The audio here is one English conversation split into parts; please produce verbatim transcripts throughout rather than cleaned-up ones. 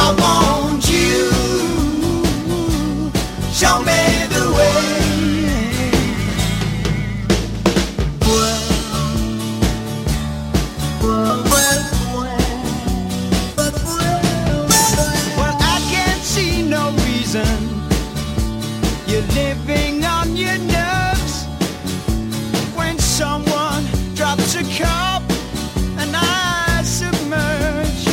want you, show me the way. Well, I can't see no reason you're living on your nerves when someone drops a cup and I submerge.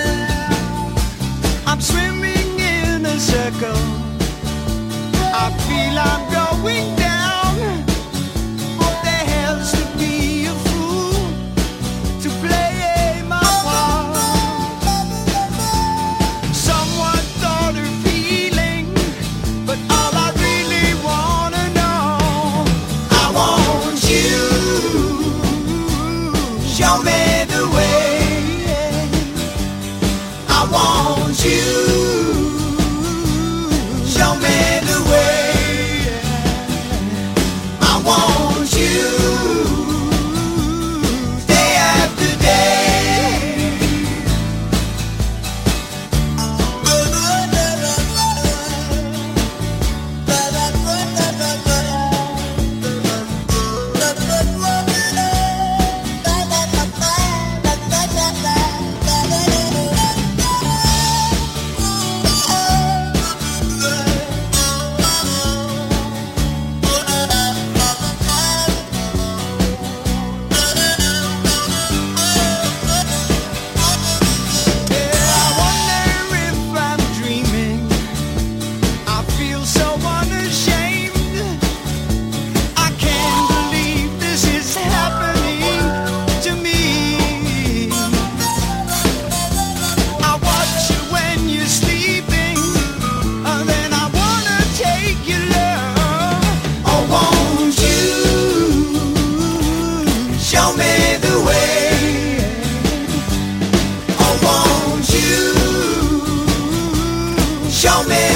I'm swimming in a circle, I feel I'm going down. There has to be a fool to play my part. Someone thought of feeling, but all I really wanna know, I want you, show me the way. I want you, show me the way. I want you, day after day. Yeah, I wonder if I'm dreaming. I feel so unashamed. I can't believe this is happening to me. I watch you when you're sleeping, and then I wanna take your love. I want you, show me the way. I want you, show me